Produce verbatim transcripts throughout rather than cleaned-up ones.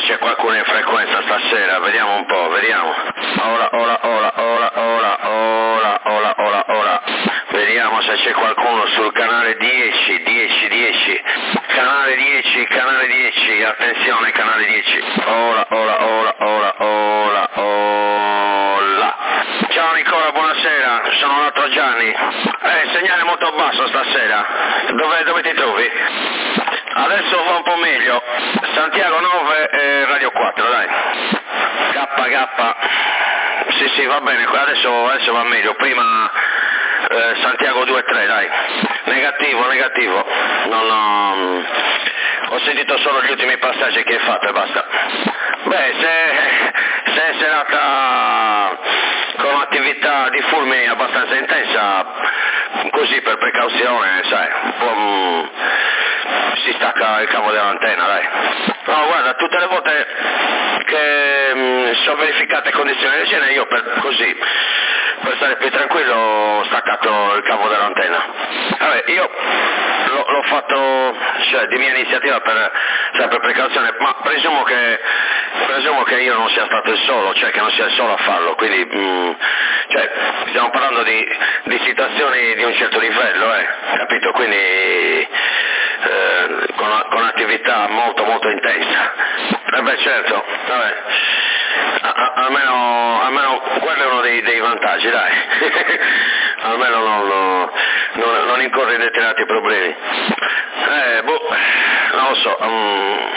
c'è qualcuno in frequenza stasera, vediamo un po', vediamo. Ora, ora, ora, ora, ora, ora, ora, ora, ora. Vediamo se c'è qualcuno sul canale dieci, dieci, dieci. Canale dieci, canale dieci, attenzione, canale dieci. Ora, ora, ora, ora, ora, ora. Ciao Nicola, buonasera, sono l'altro Gianni. Eh, segnale molto basso stasera. Dove, dove ti trovi? Adesso va un po' meglio. Santiago nove e Radio quattro, dai. K K. Sì, sì, va bene, adesso, adesso va meglio. Prima eh, Santiago due e tre, dai. Negativo, negativo. Non ho... ho sentito solo gli ultimi passaggi che hai fatto e basta. Beh, se, se è serata con un'attività di fulmini abbastanza intensa, così per precauzione, sai, un po'... Mh, si stacca il cavo dell'antenna, dai. No, guarda, tutte le volte che mh, sono verificate condizioni del genere, io per così, per stare più tranquillo, ho staccato il cavo dell'antenna. Vabbè, io l'ho, l'ho fatto, cioè, di mia iniziativa per, cioè, per precauzione, ma presumo che, presumo che io non sia stato il solo, cioè che non sia il solo a farlo, quindi, mh, cioè, stiamo parlando di, di situazioni di un certo livello, eh, capito? Quindi... Eh, con, con attività molto molto intensa. Eh beh, certo, vabbè. A, a, almeno, almeno quello è uno dei, dei vantaggi, dai. Almeno non, non, non incorre in determinati problemi. Eh, boh, non lo so. Um,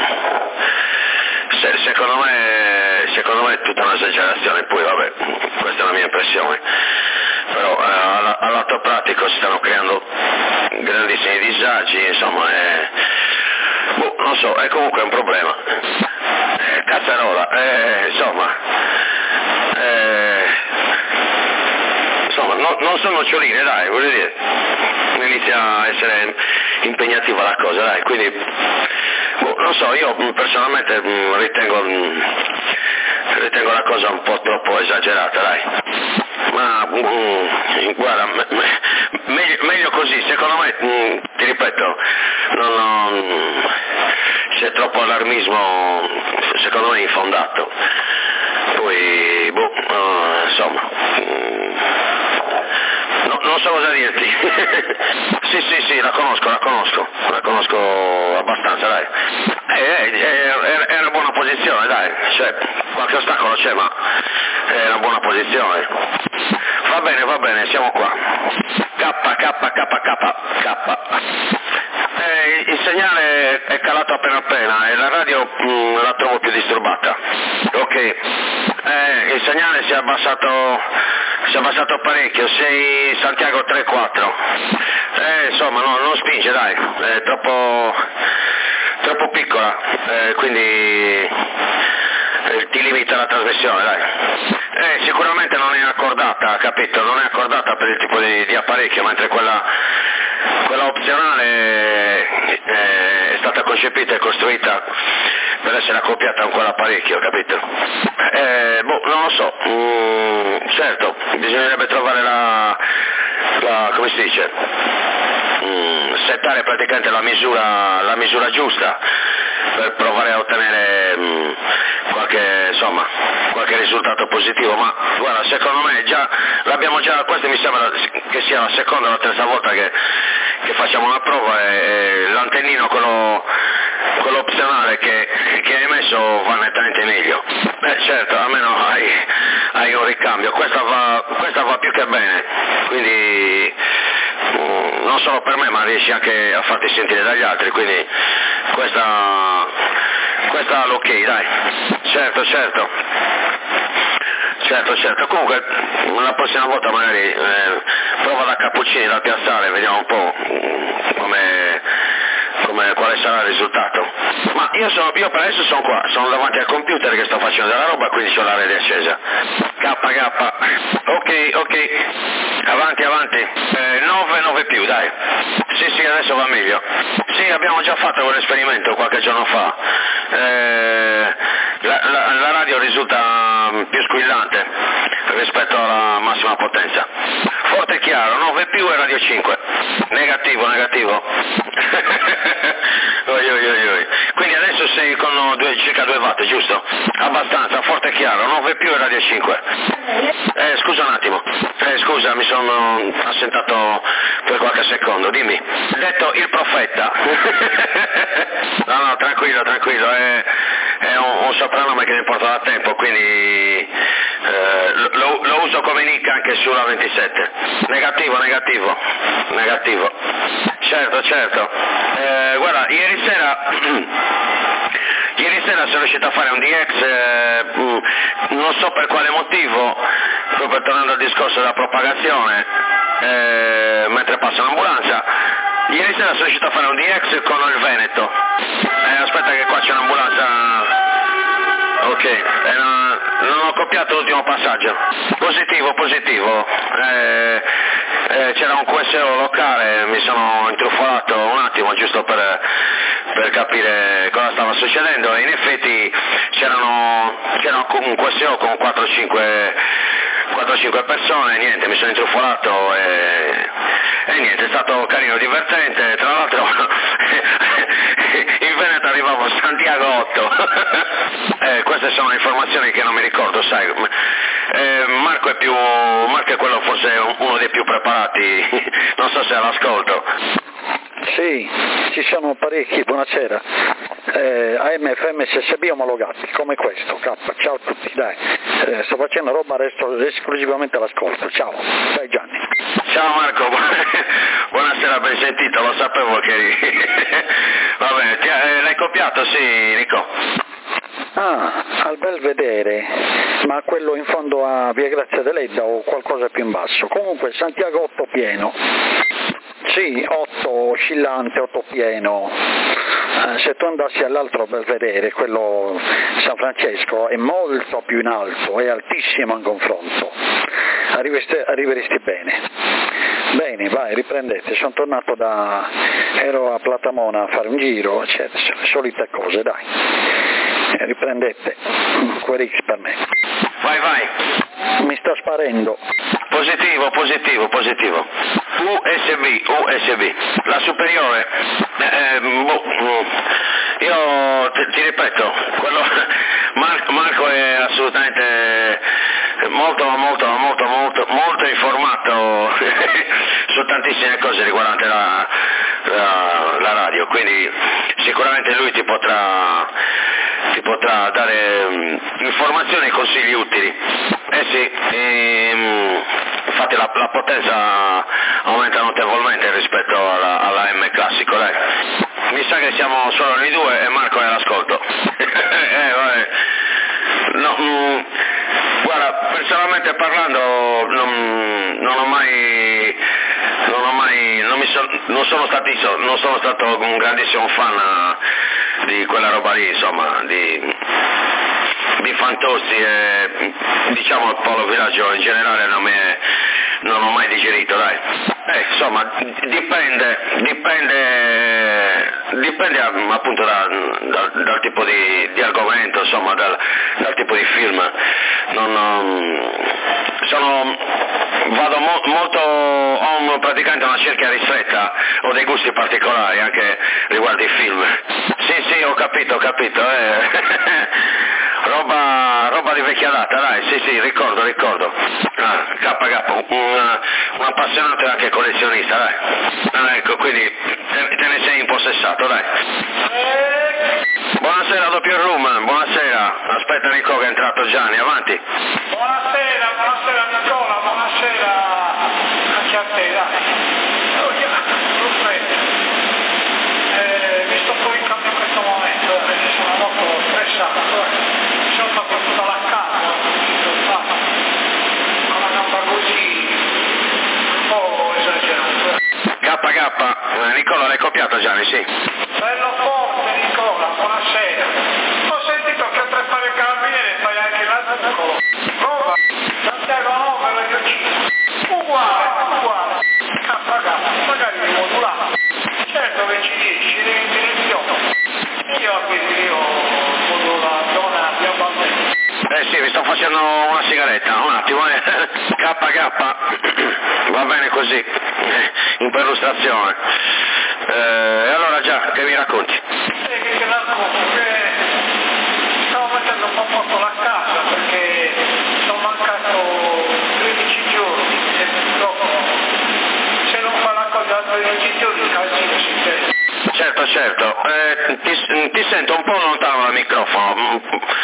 se, secondo me secondo me è tutta un'esagerazione, poi vabbè, questa è la mia impressione. Però eh, all'atto pratico si stanno creando grandissimi disagi, insomma, è, boh, non so, è comunque un problema. Eh, cazzarola, eh, insomma, eh, insomma, no, non sono noccioline, dai, voglio dire, inizia a essere impegnativa la cosa, dai, quindi, boh, non so, io personalmente mh, ritengo, mh, ritengo la cosa un po' troppo esagerata, dai. Ma mh, guarda, me, me, meglio così, secondo me, mh, ti ripeto, non, non, c'è troppo allarmismo, secondo me infondato. Poi, boh, uh, insomma, mh, no, non so cosa dirti. Sì, sì, sì, la conosco, la conosco, la conosco abbastanza, dai. È, è, è, è una buona posizione, dai, cioè, qualche ostacolo c'è, ma è una buona posizione. Va bene, va bene, siamo qua. K, K, K, K, K. Eh, il segnale è calato appena appena e la radio mh, la trovo più disturbata. Ok. Eh, il segnale si è abbassato, si è abbassato parecchio, sei Santiago tre quattro. Eh, insomma, no, non spinge, dai, è troppo, troppo piccola, eh, quindi eh, ti limita la trasmissione, dai. Eh, sicuramente non è accordata, capito? Non è accordata per il tipo di, di apparecchio, mentre quella, quella opzionale eh, è stata concepita e costruita per essere accoppiata con quell'apparecchio, capito? Eh, boh, non lo so, mm, certo, bisognerebbe trovare la, la come si dice, mm, settare praticamente la misura, la misura giusta per provare a ottenere mh, qualche, insomma, qualche risultato positivo, ma guarda, secondo me già l'abbiamo già, questa mi sembra che sia la seconda o la terza volta che, che facciamo una prova e, e l'antennino, quello, quello opzionale che, che hai messo va nettamente meglio. Beh, certo, almeno hai, hai un ricambio, questa va, questa va più che bene, quindi mh, non solo per me ma riesci anche a farti sentire dagli altri, quindi questa, questa l'ok, dai, certo, certo, certo, certo, comunque la prossima volta magari eh, prova da Cappuccini, dal piazzale, vediamo un po' come, come, quale sarà il risultato. Ma io, sono, io per adesso sono qua, sono davanti al computer che sto facendo della roba, quindi ho la rete accesa. K K, ok, ok, avanti, avanti, eh, nove, nove più, dai. Sì, sì, adesso va meglio. Sì, abbiamo già fatto quell'esperimento qualche giorno fa. Eh, la, la, la radio risulta più squillante rispetto alla massima potenza. forte e chiaro, nove più e Radio cinque. Negativo, negativo. oi, oi, oi, oi. Quindi adesso sei con due, circa due watt, giusto? Abbastanza, forte e chiaro, nove più e Radio cinque. Eh, scusa un attimo, eh, scusa, mi sono assentato per qualche secondo, dimmi. Detto il profeta. no, no, tranquillo, tranquillo, è, è un, un soprannome che mi porta da tempo, quindi eh, lo, lo uso come nick anche sulla ventisette. Negativo, negativo, negativo. Certo, certo. Eh, guarda, ieri sera... Ieri sera sono riuscito a fare un D X, eh, non so per quale motivo, proprio tornando al discorso della propagazione, eh, mentre passa un'ambulanza, ieri sera sono riuscito a fare un D X con il Veneto. Eh, aspetta che qua c'è un'ambulanza... Ok, eh, non, non ho copiato l'ultimo passaggio. Positivo, positivo. Eh, eh, c'era un Q S O locale, mi sono intrufolato un attimo giusto per, per capire cosa stava succedendo e in effetti c'erano, c'era un Q S O con quattro cinque persone, niente, mi sono intrufolato e, e niente, è stato carino, divertente, tra l'altro in Veneto arrivavo a Santiago otto. eh, queste sono informazioni che non mi ricordo, sai. Eh, Marco è più Marco è quello forse uno dei più preparati, non so se è all'ascolto. Sì, ci sono parecchi, buonasera. Eh, A M F M S S B omologati, come questo, K, ciao a tutti, dai. Eh, sto facendo roba, resto esclusivamente all'ascolto, ciao, dai Gianni. Ciao Marco, buonasera, ben sentito, lo sapevo che eri. Va bene, ti, eh, l'hai copiato, sì, Nico? Ah, al Belvedere, ma quello in fondo a Via Grazia Deledda o qualcosa più in basso. Comunque Santiago otto pieno. Sì, otto oscillante, otto pieno. Eh, se tu andassi all'altro Belvedere, quello San Francesco, è molto più in alto, è altissimo in confronto. Arriveresti, arriveresti bene. Bene, vai, riprendete. Sono tornato da... ero a Platamona a fare un giro, eccetera. Solite cose, dai. Eh, riprendete. Querix per me. Vai, vai. Mi sta sparendo. Positivo, positivo, positivo. U S B, U S B. La superiore. Eh, boh, io ti, ti ripeto, quello, Mar- Marco è assolutamente molto, molto, molto, molto, molto informato su tantissime cose riguardanti la, la, la radio, quindi sicuramente lui ti potrà, ti potrà dare um, informazioni e consigli utili. Eh sì, ehm, infatti la, la potenza aumenta notevolmente rispetto alla, alla M classico, dai. Mi sa che siamo solo noi due e Marco è all'ascolto. eh, vabbè. No, mh, guarda, personalmente parlando non, non ho mai non ho mai non mi so, non sono stati non sono stato un grandissimo fan di quella roba lì, insomma, di di Fantozzi e diciamo il Polo Villaggio in generale non mi è, non ho mai digerito, dai. Eh, insomma, dipende, dipende, dipende appunto da, da, dal tipo di, di argomento, insomma, dal, dal tipo di film. Non, non, sono, vado mo, molto, ho un, praticamente una cerchia ristretta, ho dei gusti particolari anche riguardo i film. Sì, sì, ho capito, ho capito, eh. Roba, roba di vecchia data, dai, sì, sì, ricordo, ricordo. Ah, K K, un, un appassionato e anche collezionista, dai. Ah, ecco, quindi te, te ne sei impossessato, dai. Buonasera, doppio room, buonasera. Aspetta Nico che è entrato Gianni, avanti. Buonasera, buonasera Nicola, buonasera anche a te, dai. Eh, mi sto coricando in questo momento, perché sono molto stressato. Sono fatto tutta la casa, con la gamba così, un po' esagerato. K K, Nicola l'hai copiato Gianni, sì. Bello forte Nicola, buonasera. Ho sentito che oltre a fare il carabiniere fai anche l'articolo. Prova, Santiago nove, Radio cinque. Uguale, uguale. K K, magari mi modulate. Certo che ci dici, ci devi in direzione. Io quindi io modulo la zona più abbandonata. Eh sì, mi sto facendo una sigaretta, un attimo, eh. K K, Va bene così, in perlustrazione. Eh, e allora già, che mi racconti? Eh, che ti racconto? Che stavo mettendo un po' a posto la casa perché sono mancato tredici giorni e purtroppo se non fa la cosa da tredici giorni il calzino si perde. Certo, certo, eh, ti, ti sento un po' lontano dal microfono,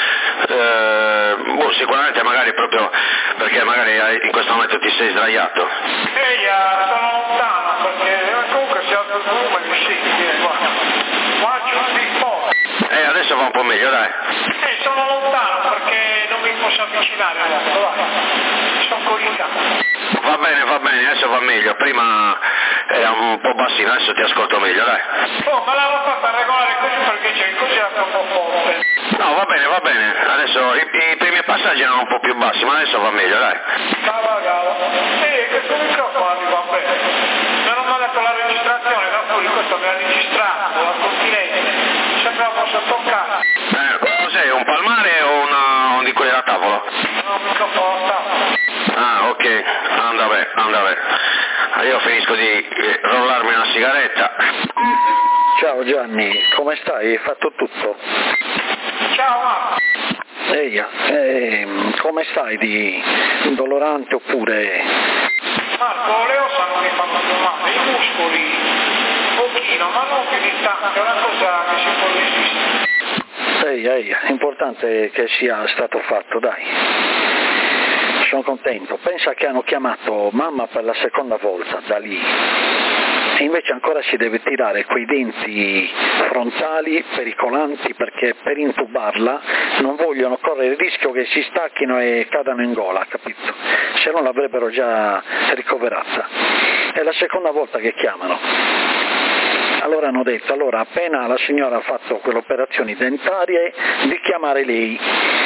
eh, boh, sicuramente magari proprio perché magari in questo momento ti sei sdraiato. Ehi, sono lontano perché comunque si alza il volume e mi senti, guarda, ma giù un po'. Eh, adesso va un po' meglio, dai. Eh, sono lontano perché non mi posso avvicinare molto, dai, sono coricato. Va bene, va bene, adesso va meglio, prima era un po' bassino, adesso ti ascolto meglio, dai. Oh, ma l'avevo fatta regolare così perché c'è così è un po' forte. No, va bene, va bene, adesso i, i primi passaggi erano un po' più bassi, ma adesso va meglio, dai. Cava, cava. Sì, questo microfono arriva bene. Mi hanno mandato la registrazione, da fuori questo mi ha registrato, la continente. Sembrava sotto casa. Eh, cos'è, un palmare o una, un di quelli da tavolo? No, un microfono a tavola. Ah, ok, anda bene, anda bene. Io finisco di rollarmi una sigaretta. Ciao Gianni, come stai? Hai fatto tutto? Ciao Marco. Ehi, eh, come stai? Di indolorante oppure... Marco, le ossa non mi fanno più male, i muscoli un pochino, ma non più di tanto, è una cosa che si può resistere. Ehi, ehi, è importante che sia stato fatto, dai. Sono contento. Pensa che hanno chiamato mamma per la seconda volta da lì e invece ancora si deve tirare quei denti frontali pericolanti perché per intubarla non vogliono correre il rischio che si stacchino e cadano in gola, capito? Se no l'avrebbero già ricoverata. È la seconda volta che chiamano. Allora hanno detto, allora appena la signora ha fatto quelle operazioni dentarie di chiamare lei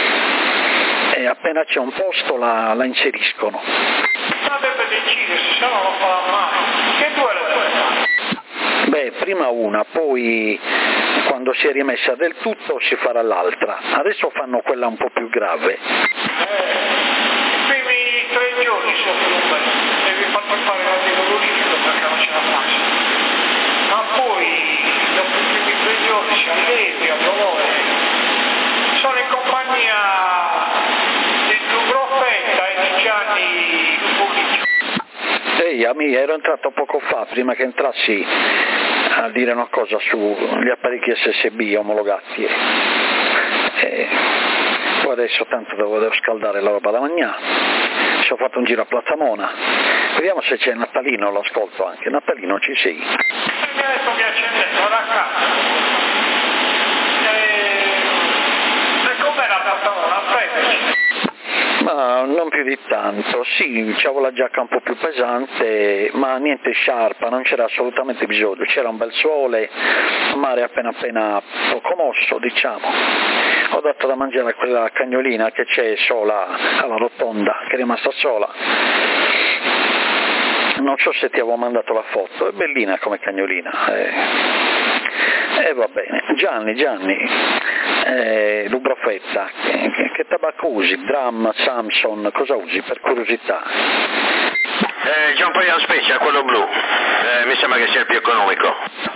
e appena c'è un posto la, la inseriscono. Ma deve decidersi, se no lo fa mai. Che due le puoi fare? Beh, prima una, poi quando si è rimessa del tutto si farà l'altra. Adesso fanno quella un po' più grave. Eh, i primi tre giorni sono più belli, devi farti fare la dolorifico perché non ce la faccio. Ma poi dopo i primi tre giorni si allevia, dolore. Sono in compagnia di Dubrofetta e di Gianni Pulicio. Ehi, amici, ero entrato poco fa, prima che entrassi a dire una cosa sugli apparecchi S S B omologati. E poi adesso tanto devo, devo scaldare la roba da mangiare. Ci ho fatto un giro a Piazza Mona. Vediamo se c'è Natalino, lo ascolto anche. Natalino, ci sei? Mi ha detto che accendetto da casa. E com'è la Piazza Mona? Freddo? Ma non più di tanto, sì, c'avevo la giacca un po' più pesante, ma niente sciarpa, non c'era assolutamente bisogno, c'era un bel sole, il mare appena appena poco mosso, diciamo. Ho dato da mangiare a quella cagnolina che c'è sola alla rotonda, che è rimasta sola. Non so se ti avevo mandato la foto, è bellina come cagnolina. E eh. eh, va bene. Gianni, Gianni, eh, Lubrofetta, che, che, che tabacco usi? Dram, Samson, cosa usi per curiosità? Eh, John Paul Special, quello blu, eh, mi sembra che sia il più economico.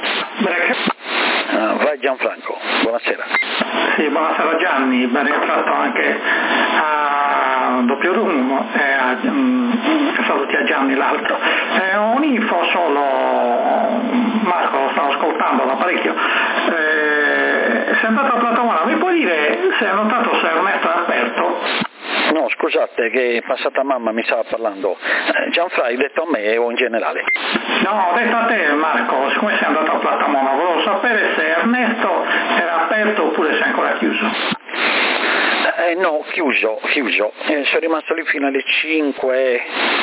Ah, vai Gianfranco, buonasera. Sì, buonasera Gianni, ben rientrato anche a Doppio Rum, e a, um, saluti a Gianni l'altro. Eh, un'info solo, Marco, lo stavo ascoltando da parecchio, eh, sei andato a Platamona, mi puoi dire se hai notato se Ernesto è aperto? No, scusate che è passata mamma, mi stava parlando. Eh, Gianfra, hai detto a me o in generale? No, ho detto a te Marco, siccome sei andato a Platamona, volevo sapere se Ernesto era aperto oppure se è ancora chiuso. Eh, no, chiuso, chiuso. Eh, sono rimasto lì fino alle cinque.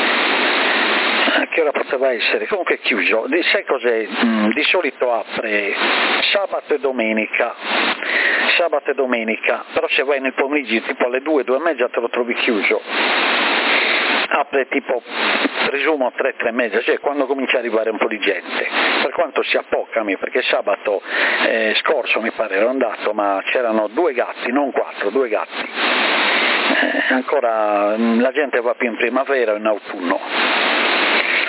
A che ora poteva essere? Comunque è chiuso. Di, sai cos'è? Mm, di solito apre sabato e domenica. Sabato e domenica. Però se vai nel pomeriggio tipo alle due, due e mezza te lo trovi chiuso. Apre tipo, presumo tre, tre e mezza, cioè quando comincia ad arrivare un po' di gente, per quanto sia poca, perché sabato eh, scorso mi pare ero andato, ma c'erano due gatti, non quattro, due gatti, eh, ancora la gente va più in primavera o in autunno.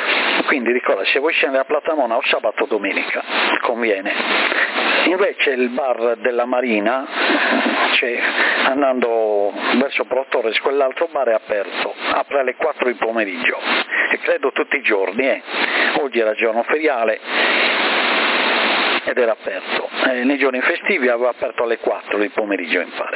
quindi ricorda, se vuoi scendere a Platamona o sabato o domenica, conviene. Invece il bar della Marina, cioè andando verso Pro Torres, quell'altro bar è aperto, apre alle quattro di pomeriggio, e credo tutti i giorni, eh. Oggi era giorno feriale ed era aperto, eh, nei giorni festivi aveva aperto alle quattro di pomeriggio, mi pare.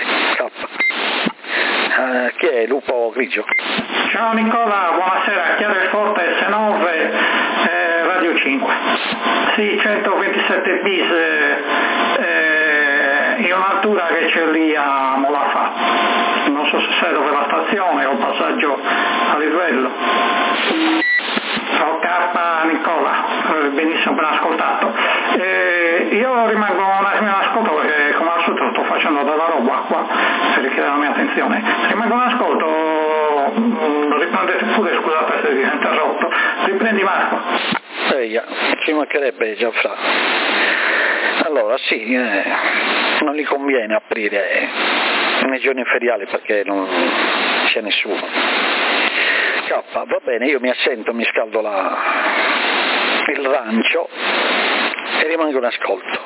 Uh, chi è? Lupo Grigio? Ciao Nicola, buonasera, Chiareforte S nove, eh, Radio cinque. Sì, centoventisette bis, eh, eh, in un'altura che c'è lì a Molafà. Non so se sei dove la stazione o passaggio a livello. Ok, Nicola, benissimo, ben ascoltato. Eh, io rimango un attimo in ascolto perché come al solito sto facendo della roba qua, se richiede la mia attenzione. Rimango in ascolto, riprendete pure, scusate se vi ho interrotto. Riprendi Marco. Eia, ci mancherebbe Gianfra. Allora sì, eh, non gli conviene aprire eh, nei giorni feriali perché non c'è nessuno. K, va bene, io mi assento, mi scaldo la, il rancio e rimango in ascolto.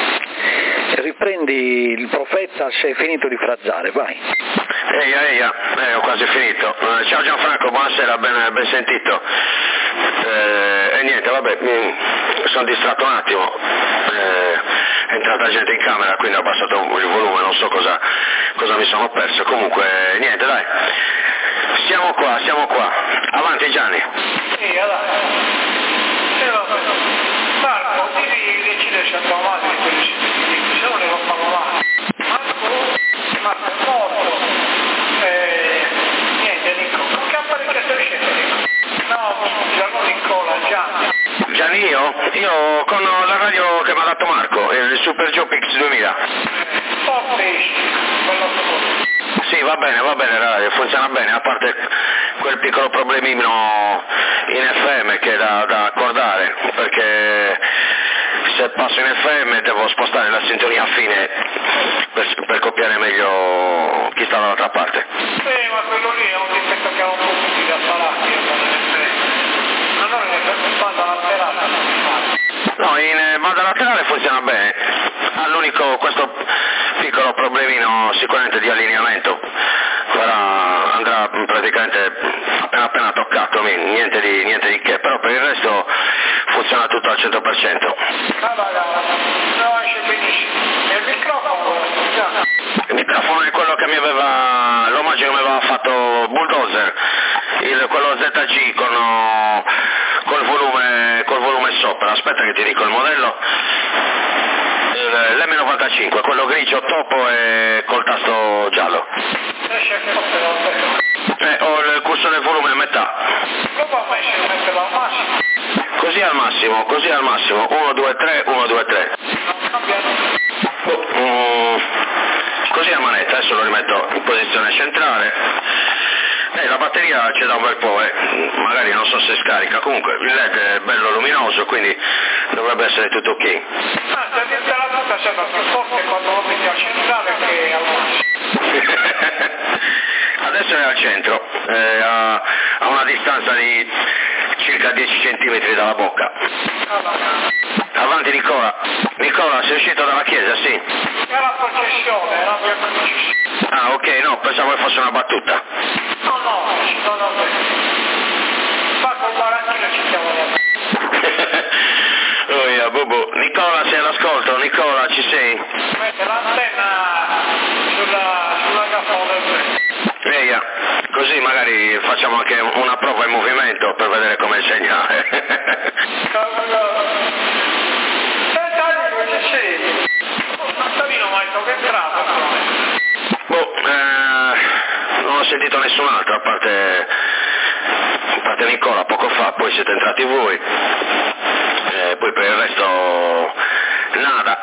Riprendi il profeta se hai finito di frazzare, vai. Eia, eia, eh, ho quasi finito. Uh, ciao Gianfranco, buonasera, ben, ben sentito. Eh, e niente, vabbè, mi sono distratto un attimo. Eh, è entrata gente in camera, quindi ho abbassato il volume, non so cosa, cosa mi sono perso. Comunque, niente, dai. Siamo qua, siamo qua. Avanti Gianni. Sì, allora. Sì, vabbè. Marco, dimmi che ci lascia trovare di quelli cittadini, se non ne lo fanno male. Marco, Marco è morto. Eh, niente, Nico. Non che apparecchiato scende, Nico. No, Gianno Nicola, Gianni. Gianni io? Io con la radio che mi ha dato Marco, il Super Jopix duemila. Forte, quello che Sì, va bene, va bene, dai, funziona bene, a parte quel piccolo problemino in F M che è da, da accordare, perché se passo in F M devo spostare la sintonia a fine per, per copiare meglio chi sta dall'altra parte. Sì, ma quello lì è un difetto che ha un po' tutti da apparati, ma non è per banda laterale, non si fa. No, in banda laterale funziona bene, ha l'unico questo piccolo problemino sicuramente di allineamento, ora andrà praticamente appena appena toccato, niente di, niente di che, però per il resto funziona tutto al cento per cento. Ah, va, no, esce benissimo. E il microfono? Il microfono è quello che mi aveva, l'omaggio che mi aveva fatto Bulldozer, il, quello Z G con col volume, col volume sopra, aspetta che ti dico il modello. L'M novantacinque, quello grigio topo e col tasto giallo. Eh, ho il cursore del volume a metà. Così al massimo, così al massimo. uno, due, tre, uno, due, tre. Mm, così a manetta, adesso lo rimetto in posizione centrale. Eh, la batteria c'è da un bel po', eh. Magari non so se scarica, comunque il L E D è bello luminoso, quindi dovrebbe essere tutto ok. Ah, se dentro la puta sembra più forte quando lo metti al centrale che al massimo. Adesso è al centro, eh, a, a una distanza di circa dieci centimetri dalla bocca. Avanti Nicola. Nicola, sei uscito dalla chiesa, sì? Era la processione, era la processione. Ah, ok, no, pensavo che fosse una battuta. No, no, no, no. Fa col baracchino ci siamo oh, yeah, bubu. Nicola, sei all'ascolto? Nicola, ci sei? Mette l'antenna sulla, sulla gaffa del treno. Eia, così magari facciamo anche una prova in movimento per vedere come segnare. Boh, eh, non ho sentito nessun altro a parte, a parte Nicola poco fa, poi siete entrati voi, eh, poi per il resto nada.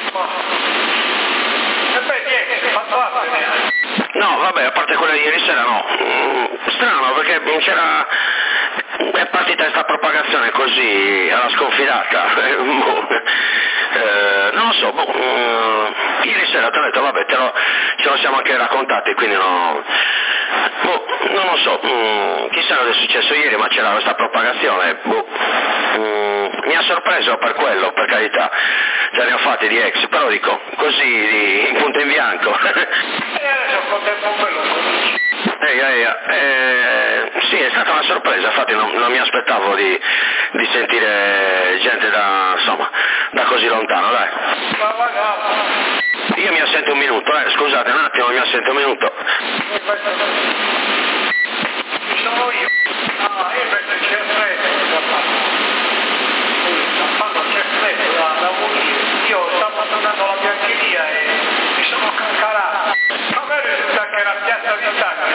No, vabbè, a parte quella di ieri sera no. Strano perché c'era, è partita questa propagazione così alla sconfidata. Eh, non lo so, boh, eh, ieri sera ti ho detto vabbè te lo, ce lo siamo anche raccontati, quindi no, boh, non lo so, mm, chissà cosa è successo ieri, ma c'era questa propagazione, boh, mm, mi ha sorpreso per quello, per carità, ce ne ho fatti di ex, però dico, così in punto in bianco. E adesso un po' tempo bello cominci. Ehi, ehi, eh, sì, è stata una sorpresa, infatti non, non mi aspettavo di, di sentire gente da, insomma, da così lontano, dai. Ma magari. Io mi assento un minuto, eh, scusate un attimo, mi assento un minuto. Ci sono io. Ah, io invece c'è freddo, quando c'è freddo da, da morire. Io stavo andando alla biancheria e mi sono cancarato. A me risulta che era piazza di tacchi.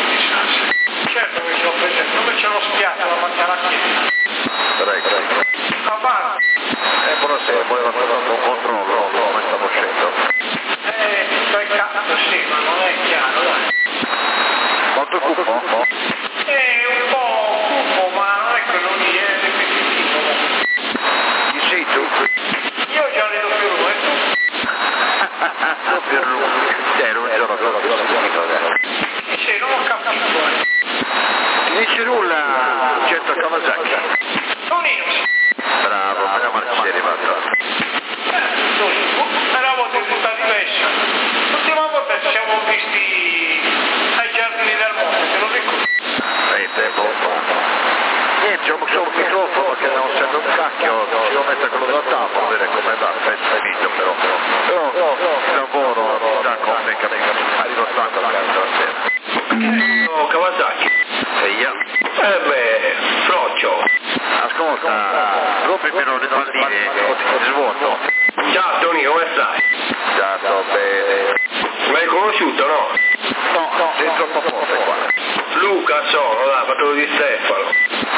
Certo che ce l'ho presente, dove c'è lo spiazzo da mangiare a chiesa? Prego, prego. Avanti. Eh, buonasera, poi ho fatto un controllo, come stavo uscendo. Eh, stai cazzo sì, ma non è chiaro, dai. Quanto cupo? È un po' cupo, ma non è quello lì, è ripetitivo. Chi sei tu? Io già ne do più uno, e tu? Doppio rumore. Eh, non è una cosa che Chi sei? Non ho capito, eh. Ti dice nulla, certo Kawasaki. Tonino. Bravo, meno male ci sei arrivato. Eh, Tonino, era una volta tutta diversa. L'ultima volta ci siamo visti ai giardini del monte, te lo ricordi? Eh, tempo fa. Niente, ho messo un microfono che non sento un cacchio, ci devo mettere quello da tavola, vedere come va, aspetta, finito però. Però il lavoro mi sta con me, arrivo stanco a casa la sera. Oh, Kawasaki. E io? Eh beh, Froccio. Ascolta, rompimelo le palline, ti svuoto. Ciao Tony, come stai? Già sto bene. Mi hai conosciuto, no? No, no, sei troppo forte qua. Luca sono, dai, fratello di Stefano.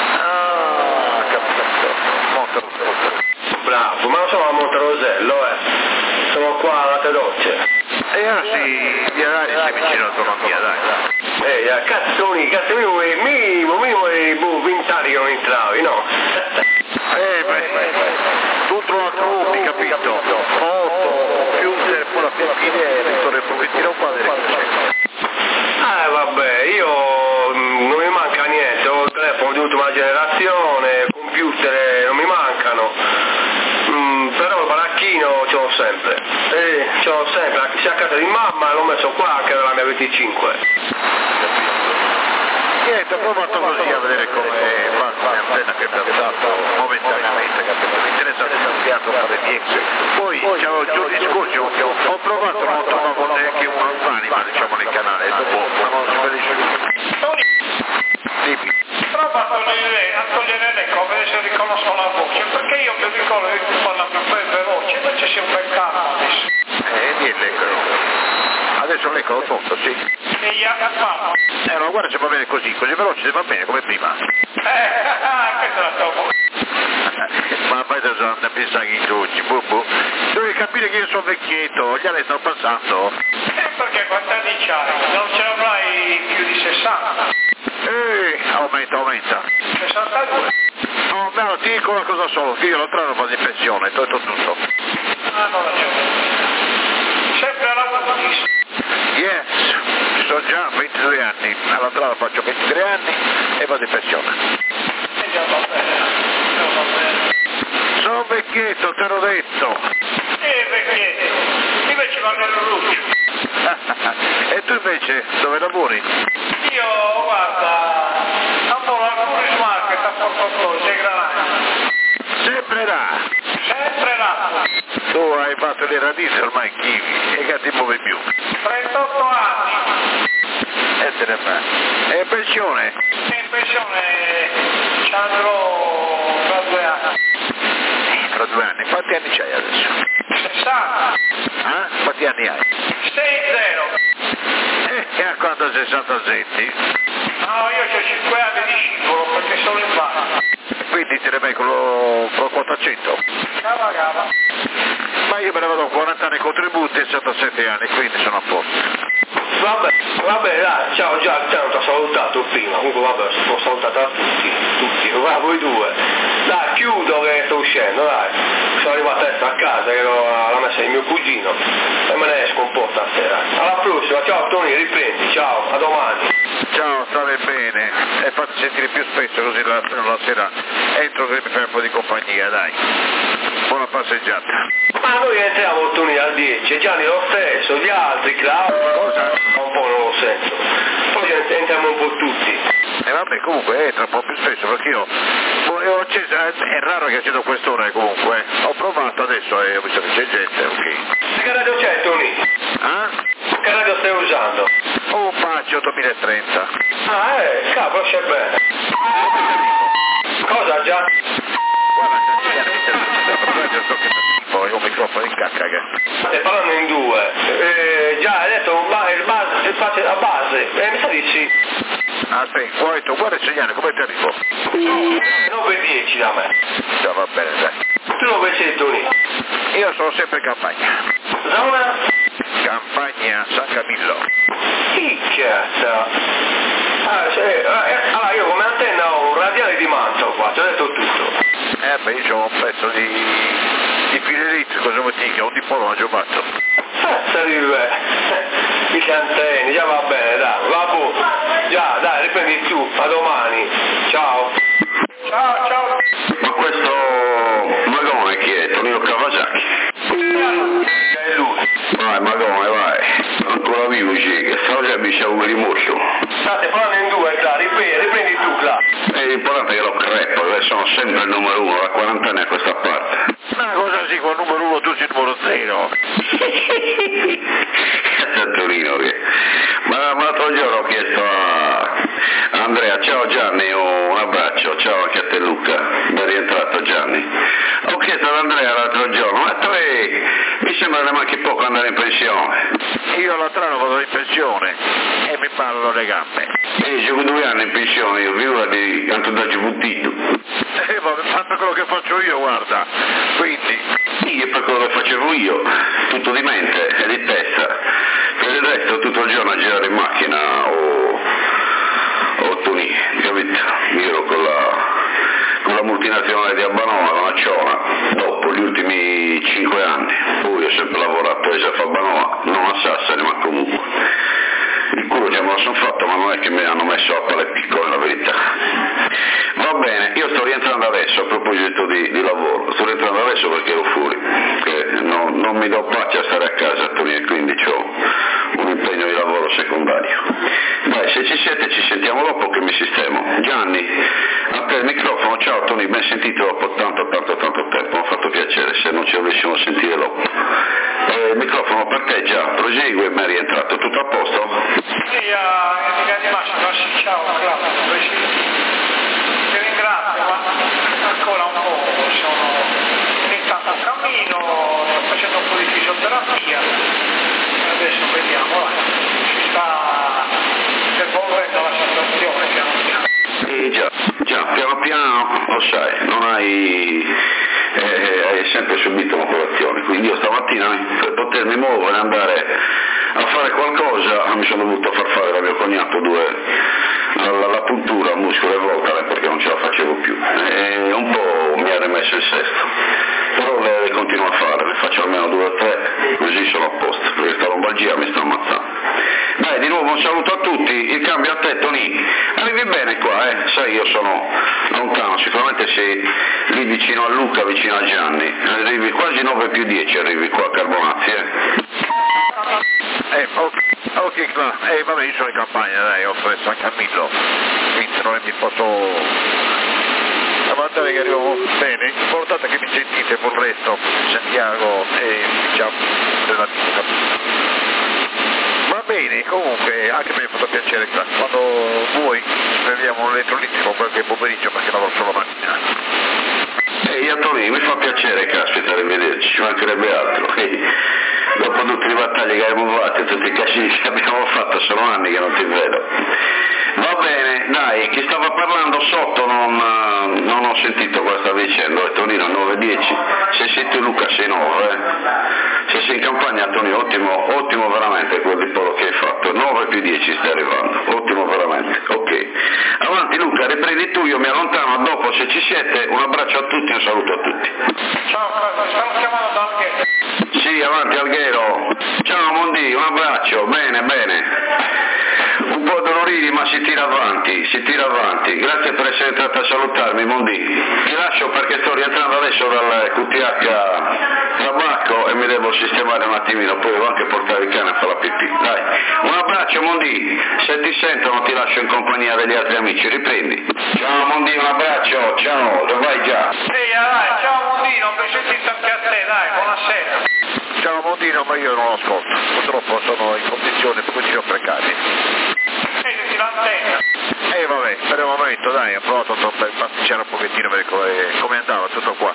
Ah, capito. Monte Rosello. Bravo, ma non sono a Monterosello, eh. Sono qua alla Tedocce. E ora sì, via Rari sei vicino all'autonomia, dai. Ehi, a cazzoni, cazzo minimo, minimo, minimo di boh, venti anni che non entravi, no? Eh, beh, beh, beh. Tutto l'altro hobby, capito? Foto, computer, poi la piantina, tutto il pochettino qua delle cose. Eh, vabbè, io mh, non mi manca niente, ho il telefono di ultima generazione, computer eh, non mi mancano, mm, però il baracchino ce l'ho sempre, eh, ce l'ho sempre, anche sia a casa di mamma l'ho messo qua anche nella mia venticinque. Niente, ho provato così a vedere come va l'antenna che mi ha dato momentaneamente, capito? Mi interessa cambiato fare di ex. Poi, diciamo, i giorni scorsi ho, ho provato, non trovavo neanche un'anima, diciamo, nel canale, dopo non si capisce più. Tony, Dimmi. prova a togliere, a togliere l'eco, a vedere se riconosco la voce, perché io mi ricordo che tu parla più veloce, invece sei un bel calmo adesso. Eh, niente, ecco. Adesso l'eco l'ho tolto, sì. E gli ha fatto. Eh, ma guarda se va bene così, così veloce se va bene come prima. Eh, questa è la tua voce. Ma poi da sonda pensa che tutti, bubu. Devi capire che io sono vecchietto, gli anni stanno passando. Eh, perché quanti anni c'hai? Non ce l'avrai più di sessanta. Eh, aumenta, aumenta. sessantadue. No, no, ti dico una cosa solo, che io l'altro anno vado in pensione, tolto tutto. Ah, non ragione. Sempre alla voce. Yes, ci sono già ventidue anni, all'altro anno faccio ventitré anni e vado in pensione. E già va bene, già va bene. Sono vecchietto, te l'ho detto. Eh, vecchietto, invece va nel Ruccio. E tu invece, dove lavori? Io, guarda, lavoro al Tourist Market a Porto sei Granati. Sempre là. Sempre là. Tu hai fatto le radici ormai chivi e che ti muovi più. trentotto anni. E te ne fai. E pensione? E in pensione ci andrò tra due anni. Tra due anni. Quanti anni c'hai adesso? sessanta. Ah? Quanti anni hai? sei zero. Eh, e a quanto sessanta senti? No, io ho cinque anni di scivolo perché sono in barra. Quindi te ne vai con lo, con lo quota cento? Cava cava. Ma io me ne vado con quaranta anni contributi e settantasette anni, quindi sono a posto. Vabbè, vabbè, dai, ciao, già, già non ti ho salutato prima, comunque vabbè, sono salutato a tutti, tutti, a voi due. Dai, chiudo che sto uscendo, dai. Sono arrivato adesso a casa, che ero alla messa di mio cugino e me ne esco un po' stasera. Alla prossima, ciao Tony, riprendi, ciao, a domani. Ciao, state bene e fate sentire più spesso così la, la sera entro che mi fai un po' di compagnia, dai. Buona passeggiata. Ma noi entriamo Tony al dieci, Gianni lo stesso, gli altri, Claudio. Cosa? Un po' non lo sento. Poi entriamo un po' tutti. E vabbè, comunque entra un po' più spesso perché io ho acceso, è raro che accedo a quest'ora comunque, ho provato adesso e ho visto che c'è gente, ok. Che radio c'è Tony? Ah? Che radio stai usando? Un Pace ottomilatrenta. Ah eh, cavolo c'è bene. Cosa già? Guarda, io so che tipo, ho un microfono in cacca che... Stai parlando in due. Eh, già hai detto un ba- il base, il base, la base, eh, mi sa di sì. Aspetta, vuoi tu, guarda il segnale, come ti arrivo? nove dieci da me. Già va bene, dai. Tu dove sei Tony? Io sono sempre in campagna. Zona? Campagna San Camillo. Che cazzo? Ah, sì, eh, allora io come antenna ho un radiale di manto qua, ti ho detto tutto. Eh beh, io ho un pezzo di... di filo elettrico, cosa vuol dire? Un dipolo, ho fatto. Cazzo di me. I antenni, già va bene, dai, va bu. Già, dai, riprendi tu, a domani. Ciao. Ciao, ciao. Ma questo Magone chi è? Tonino Kawasaki? È lui. Vai Magone, vai. Ancora vivo sì, che stavo già bisciavo per il morso. State parlando in due, Cla, riprendi, riprendi tu, Cla. È l'importante che lo crepo, che sono sempre il numero uno, da quaranta anni a questa parte. Ma cosa sì, con il numero uno tu sei il numero zero? Cazzo Torino che... Ma, ma l'altro giorno ho chiesto a Andrea, ciao Gianni, oh, un abbraccio, ciao anche a te Luca, ben rientrato Gianni. Ho chiesto ad Andrea l'altro giorno, ma te mi sembra che ne manchi poco andare in pensione. Io l'altro anno vado in pensione e mi parlano le gambe. E c'ho due anni in pensione, io vivo di quanto da Gibuttito. Eh, ma fa per quello che faccio io, guarda, quindi... Sì, è per quello che facevo io, tutto di mente e di testa. Per il resto tutto il giorno a girare in macchina o, o Tony, capito? Io ero con la, con la multinazionale di Abbanova, con la Ciona, dopo gli ultimi cinque anni. Poi ho sempre lavorato a Esaf Abbanova, non a Sassari, ma comunque. Il culo già me lo sono fatto, ma non è che mi hanno messo a palle piccole, la verità. Va bene, io sto rientrando adesso, a proposito di, di lavoro, sto rientrando adesso perché ero fuori, che non, non mi do pace a stare a casa, Tony, e quindi ho un impegno di lavoro secondario. Dai, se ci siete ci sentiamo dopo che mi sistemo. Gianni, a te il microfono, ciao Tony, ben sentito dopo tanto, tanto, tanto tempo, mi ha fatto piacere, se non ci dovessimo sentire dopo. Eh, il microfono per te già, prosegue, mi è rientrato, tutto a posto? Sì, a di Massimo, ciao, Claudio, ti ringrazio, ma ancora un po' sono intanto a cammino, sto facendo un po' di fisioterapia, adesso vediamo, va. Ci sta evolvendo la situazione piano piano. Eh già, già, piano piano, lo sai, non hai, eh, hai sempre subito un'operazione, quindi io stamattina per potermi muovere e andare a fare qualcosa mi sono dovuto far fare da mio cognato due, la, la, la puntura muscolo e voltare perché non ce la facevo più e un po' mi ha rimesso il sesto, però le, le continuo a fare, le faccio almeno due o tre, così sono a posto, perché sta lombalgia mi sta ammazzando. Dai, di nuovo un saluto a tutti, il cambio a te Tony, arrivi bene qua, eh? Sai io sono lontano, sicuramente sei lì vicino a Luca, vicino a Gianni, arrivi quasi nove più dieci, arrivi qua a Carbonazzi, eh? Eh, ok, ok, claro. Eh, vabbè, io sono in campagna, dai, ho preso San Camillo, quindi non mi posso avanzare che arrivo bene, l'importante è che mi sentite per il resto, Santiago e diciamo relativo. Va bene, comunque anche me mi ha fatto piacere quando vuoi prendiamo un elettrolitico qualche pomeriggio perché lavoro solo la mattina. Ehi Antonio, mi fa piacere, caspita, arrivederci, ci mancherebbe altro. Ehi, dopo tutte le battaglie che abbiamo fatto e tutti i casini che abbiamo fatto, sono anni che non ti vedo. Va bene, dai, chi stava parlando sotto non, non ho sentito cosa stava dicendo, è Tonino nove dieci, se sei tu Luca sei nove, eh? Se sei in campagna Antonio, ottimo, ottimo veramente quel di polo che hai fatto, nove più dieci stai arrivando, ottimo veramente, ok. Avanti Luca, riprendi tu, io mi allontano, a dopo se ci siete, un abbraccio a tutti e un saluto a tutti. Ciao, mi stanno chiamando da Alghero. Sì, avanti Alghero. Ciao Mondi, un abbraccio, bene, bene. Un po' doloriti ma si tira avanti, si tira avanti. Grazie per essere entrato a salutarmi Mondi. Ti lascio perché sto rientrando adesso dal Q T H tabacco e mi devo sistemare un attimino, poi devo anche portare il cane a fare la pipì. Dai, un abbraccio Mondi, se ti sentono ti lascio in compagnia degli altri amici, riprendi. Ciao Mondi, un abbraccio, ciao, dove vai già? Sì, dai, ciao Mondino, mi sentite anche a te, dai, buonasera. Ciao Mondino, ma io non lo ascolto, purtroppo sono in condizioni proprio precarie. Senti l'antenna. E eh, vabbè, per il momento dai, ho provato a pasticciare un pochettino per come andava, tutto qua.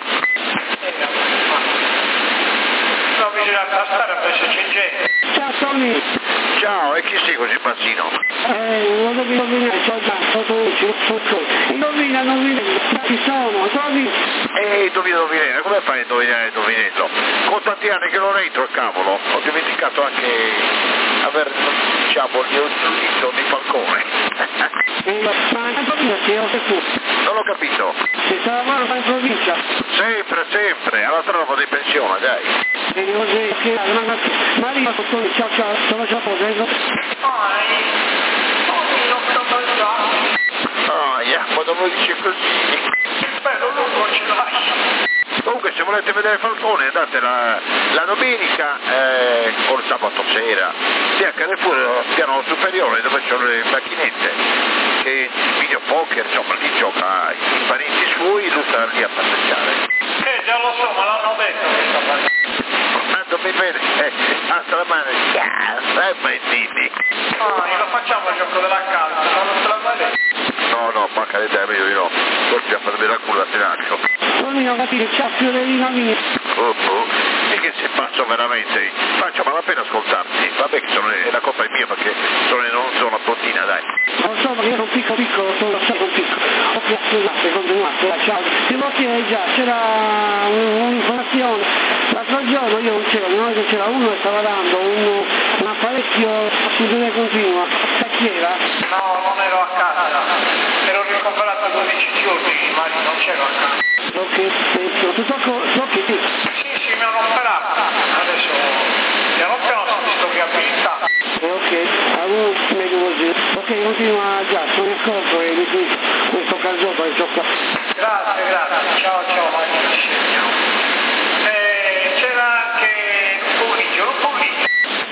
Sono vigilante a stare per se c'è gente. Ciao Tony. Ciao, e chi sei così pazzino? Eh, non devi indovinare, c'ho già, sotto sotto. Indovina, indovina, ci sono, Tony. Eh, indovina, indovina, come fai a indovinare indovinello? Con tanti anni che non entro, cavolo, ho dimenticato anche aver, diciamo, il giudizio di Falcone. Ma indovina se io sei tu. Non l'ho capito. Se sta lavorando in provincia. Sempre, sempre, alla trova di pensione, dai. E così, che Maria, Tony, ciao ciao, sono già potendo. Ah, yeah, quando voi dice così. Bello lungo ce l'hai. Comunque se volete vedere Falcone andate la, la domenica eh, o il sabato sera lì a Carrefour al piano superiore dove c'è le macchinette che video poker, insomma lì gioca i parenti suoi, lui sta lì a passeggiare. Eh già lo so, ma l'hanno detto che sta facendo. Ma non mi vede, eh, alza la mano, e bandini. Ah, glielo facciamo il gioco della calza, non te la mai detto. No, no, manca di te, meglio di no, colpi a farmi la culla a tenaccio. Tony, non capire, c'ha Fiorellino mio. Oh, oh. E che se faccio veramente, faccio malapena ascoltarti, vabbè che sono, la colpa è mia perché sono in zona pontina, dai. Non so perché ero piccolo piccolo, sono stato piccolo. Ho piazzato, continuato, dai, ciao. Se vuoi dire già, c'era un'informazione. L'altro giorno io non c'ero, non che c'era uno che stava dando un, un apparecchio su dove continua. Sai chi era? No, non ero a casa. Ero ricoverato dodici giorni, ma non c'ero a casa. Ok, penso, tutto ok, sì. Sì, sì, mi hanno operato. Adesso piano piano sono visto che abilità. Eh, ok, allora meglio così. Ok, continua già, sono in ascolto e mi dico questo calzotto che gioca. Grazie, grazie. Ciao, ciao, Maria. Eh, c'era anche Pomeriggio, non pomeriggio.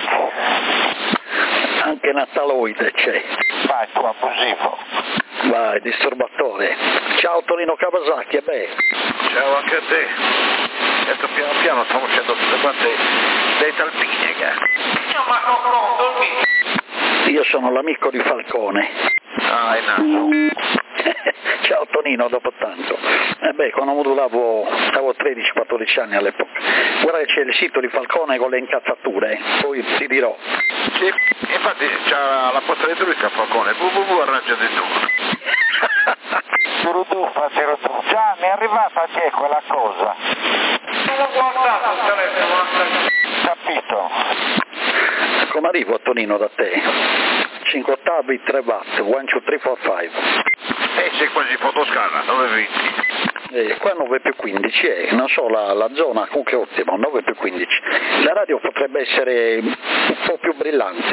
Anche Nataloide c'è. Vai, tu abusivo. Vai, disturbatore. Ciao Tonino Kawasaki, e beh. Ciao anche a te. Adesso piano piano stiamo facendo tutte quante dei talpine, che. No, ma no, no, dormi. Io sono l'amico di Falcone. Ah, è naso. Ciao Tonino, dopo tanto. Eh beh, quando modulavo, avevo tredici quattordici anni all'epoca. Guarda che c'è il sito di Falcone con le incazzature, poi ti dirò. Sì, infatti c'ha la posta di trucca Falcone, www arrangia di tu. Ziruduffa, Ziruduffa. Già, mi è arrivata a te quella cosa. Non l'ho guardato il telefono, ma Capito? Come arrivo a Tonino da te? cinque ottavi, tre watt, uno, due, tre, quattro, cinque. E sei quasi fotoscala, nove venti. Eh, qua nove più quindici è, non so, la, la zona comunque ottima, nove più quindici. La radio potrebbe essere un po' più brillante,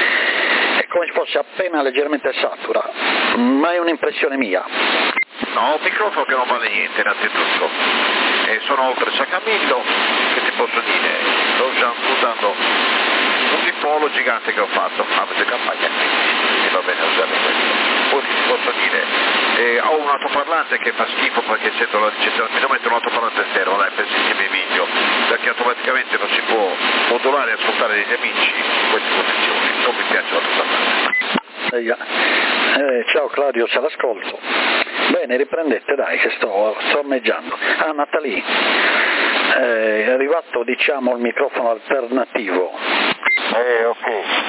è come se fosse appena leggermente satura, ma è un'impressione mia. No, un microfono che non vale niente innanzitutto. E sono oltre Sacamillo, che ti posso dire, sto già usando un dipolo gigante che ho fatto, avete campagna quindi va bene usare questo. Poi ti posso dire, eh, ho un altoparlante che fa schifo perché sento la ricezione, mi devo mettere un altoparlante esterno, dai, per sentire i video, perché automaticamente non si può modulare e ascoltare degli amici in queste condizioni, non mi piace l'altoparlante. Eh, ciao Claudio, c'è l'ascolto. Bene, riprendete dai che sto storneggiando. Ah, Natalie, eh, è arrivato diciamo il microfono alternativo. Eh, ok.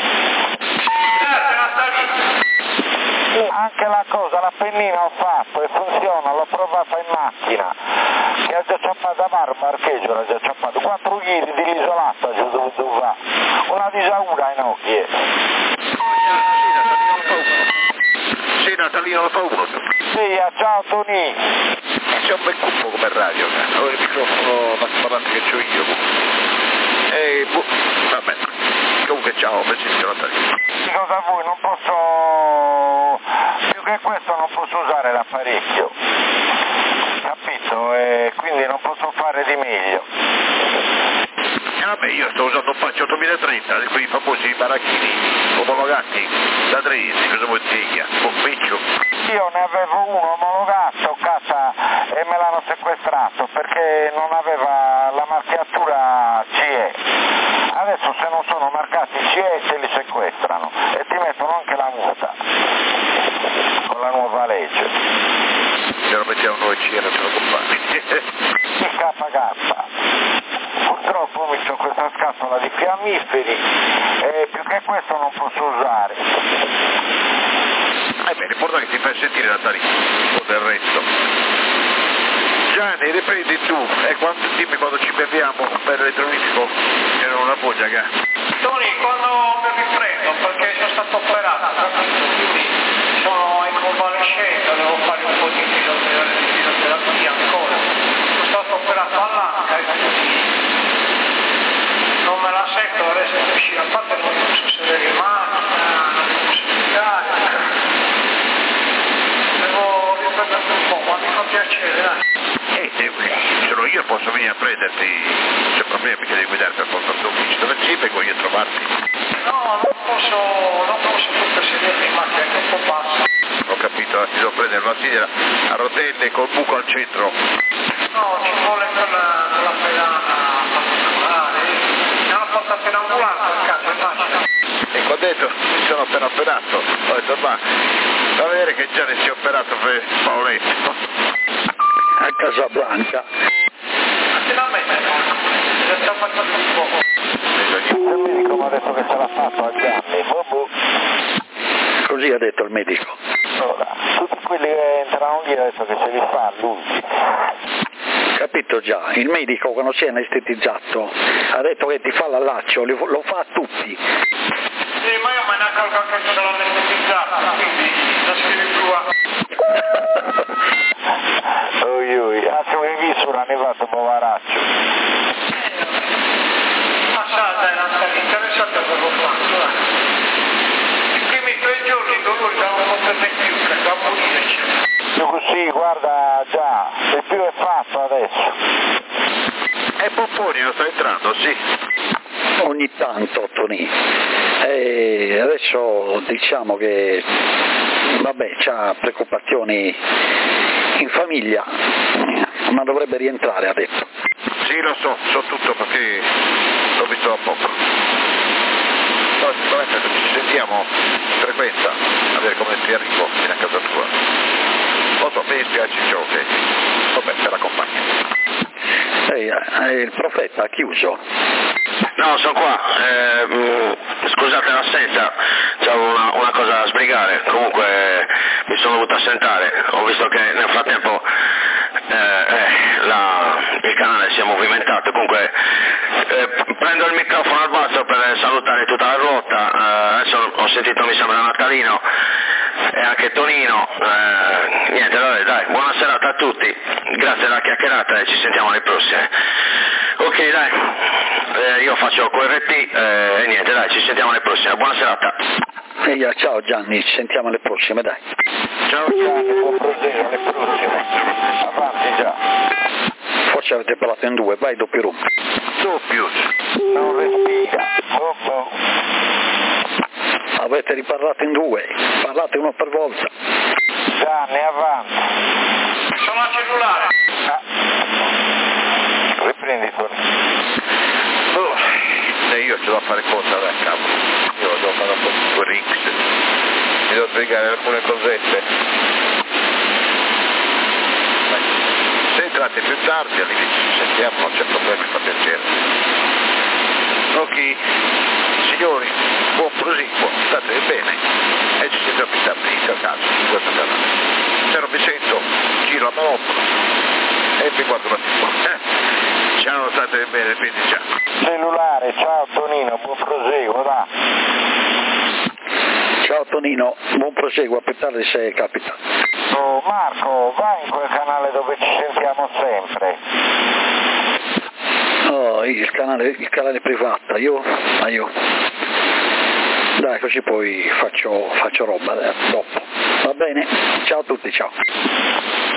grazie Natalia. Anche la cosa, la pennina ho fatto e funziona, l'ho provata in macchina. Che ha già ciappato da bar, parcheggio, l'ha già ciappato. quattro chili di l'isolata, giù dove dove va. Una disaura in occhi. Sì, Natalino lo fa uno. Sì, ciao Tony. C'è un bel cuffo come radio, allora il microfono trasparente che c'ho io. E boh, vabbè. Comunque ciao, benissimo Natalino. Dico da voi, non posso, più che questo non posso usare l'apparecchio, capito? E quindi non posso fare di meglio. E vabbè, io sto usando un Faccia ottomilatrenta di quei famosi baracchini omologati da Tresi, cosa vuoi dire? Un piccio. Io ne avevo uno omologato a casa e me l'hanno sequestrato perché non aveva la marchiatura C E. Adesso se non sono marcati C E te li sequestrano e ti mettono anche la multa con la nuova legge. Se lo mettiamo noi C E non ce lo compagni. Il K. Purtroppo mi c'ho questa scatola di fiammiferi e più che questo non posso usare. Eh beh, l'importante è che ti fai sentire Natalino, o del resto. Gianni, riprendi tu, e quando, dimmi quando ci beviamo per l'elettronico, che non una voglia, che... Tony, quando mi riprendo, perché sono stato operato, capito? Quindi sono in convalescenza, devo fare un po' di fisioterapia ancora. Sono stato operato all'anca e quindi non me la sento adesso di uscire, a parte non posso sedere in macchina, non posso spiegare. Devo riprendermi un po', ma mi fa piacere, dai. Eh, eh, sono io, posso venire a prenderti, c'è problema che devi guidare per portare l'ufficio, dove ci vengo io a trovarti? No, non posso, non posso proprio sedermi in macchina, è troppo basso. Ho capito, ti devo prendere una sedia a rotelle col buco al centro. No, ci vuole quella, quella pedana particolare, mi hanno portato in ambulanza a casa, immagino. E qua dentro mi sono appena operato, ho detto ma va a vedere che Gianni si è operato per Paoletto. A Casablanca. Finalmente, è già passato un po'. Il medico mi ha detto che ce l'ha fatto a Gianni, boh. Così ha detto il medico. Ora, tutti quelli che entrano lì adesso che ce li fa lui. Capito già, il medico quando si è anestetizzato ha detto che ti fa l'allaccio, lo fa a tutti. Sì, ma io me ne accorgo anche se l'ho anestetizzato, quindi non scrivi più a... Oi oi, anzi ho visto una nevata poveraccio. Ma sa, dai, non sei interessato a quello fatto, dai. I primi tre giorni i dolori davano un po' di più, che da morire c'è. Sì, guarda già, il più è fatto adesso. E Popponi non sta entrando, sì. Ogni tanto, Tony. E adesso diciamo che, vabbè, c'ha preoccupazioni in famiglia, ma dovrebbe rientrare, ha detto. Sì, lo so, so tutto perché l'ho visto da poco. Però sicuramente se ci sentiamo in frequenza, a vedere come ti arrivo fino a casa tua. Lo so, mi spiace ciò che... Vabbè, te la compagno. Ehi, eh, il profeta ha chiuso. No, sono qua, eh, scusate l'assenza, c'avevo una, una cosa da sbrigare, comunque mi sono dovuto assentare, ho visto che nel frattempo eh, eh, la, il canale si è movimentato, comunque eh, prendo il microfono al basso per salutare tutta la ruota, eh, adesso ho sentito mi sembra Natalino e anche Tonino, eh, niente, vabbè, dai, buona serata a tutti, grazie della chiacchierata e ci sentiamo alle prossime. Ok, dai, eh, io faccio Q R T eh, e niente, dai, ci sentiamo alle prossime, buona serata. Ehi, ciao Gianni, ci sentiamo alle prossime, dai. Ciao Gianni, buon proseguo alle prossime. Avanti già. Forse avete parlato in due, vai doppio room. doppio. Non respira. Oh, oh. Avete riparlato in due, parlate uno per volta. Gianni, avanti. Sono al cellulare. Ah. Riprendi tu. Oh, e io ce l'ho a fare cosa da capo. Io devo fare un po' di Rix. Mi devo spiegare alcune cosette. Beh, se entrate più tardi all'inizio ci sentiamo, non c'è problema, mi fa piacere. Ok, signori, buon proseguo, state bene e ci sentiamo più tardi in caso in questo canale. Se non mi sento, giro a manopola e mi guardo un attimo. Eh, ciao, state bene, quindi ciao. Cellulare, ciao Tonino, buon proseguo, va. Ciao Tonino, buon proseguo, a più tardi se capita. Oh, Marco, vai in quel canale dove ci sentiamo sempre. Oh, il canale, il canale privato, io, ah, io. Dai, così poi faccio, faccio roba eh, dopo. Va bene? Ciao a tutti, ciao.